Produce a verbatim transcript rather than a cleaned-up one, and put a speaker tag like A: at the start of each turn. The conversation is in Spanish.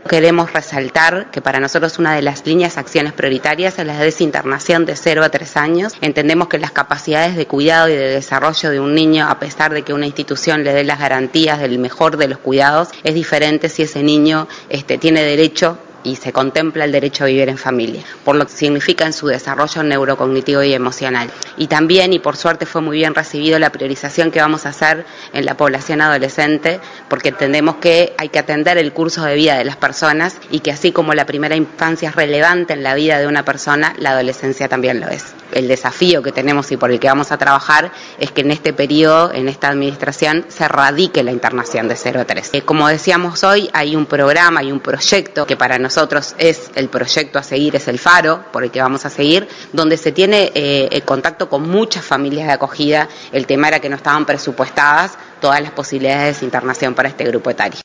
A: Queremos resaltar que para nosotros una de las líneas acciones prioritarias es la desinternación de cero a tres años. Entendemos que las capacidades de cuidado y de desarrollo de un niño, a pesar de que una institución le dé las garantías del mejor de los cuidados, es diferente si ese niño este, tiene derecho y se contempla el derecho a vivir en familia, por lo que significa en su desarrollo neurocognitivo y emocional. Y también, y por suerte fue muy bien recibido, la priorización que vamos a hacer en la población adolescente, porque entendemos que hay que atender el curso de vida de las personas y que así como la primera infancia es relevante en la vida de una persona, la adolescencia también lo es. El desafío que tenemos y por el que vamos a trabajar es que en este periodo, en esta administración, se radique la internación de cero a tres. Eh, como decíamos hoy, hay un programa, hay un proyecto que para nosotros es el proyecto a seguir, es el faro por el que vamos a seguir, donde se tiene eh, el contacto con muchas familias de acogida. El tema era que no estaban presupuestadas todas las posibilidades de desinternación para este grupo etario.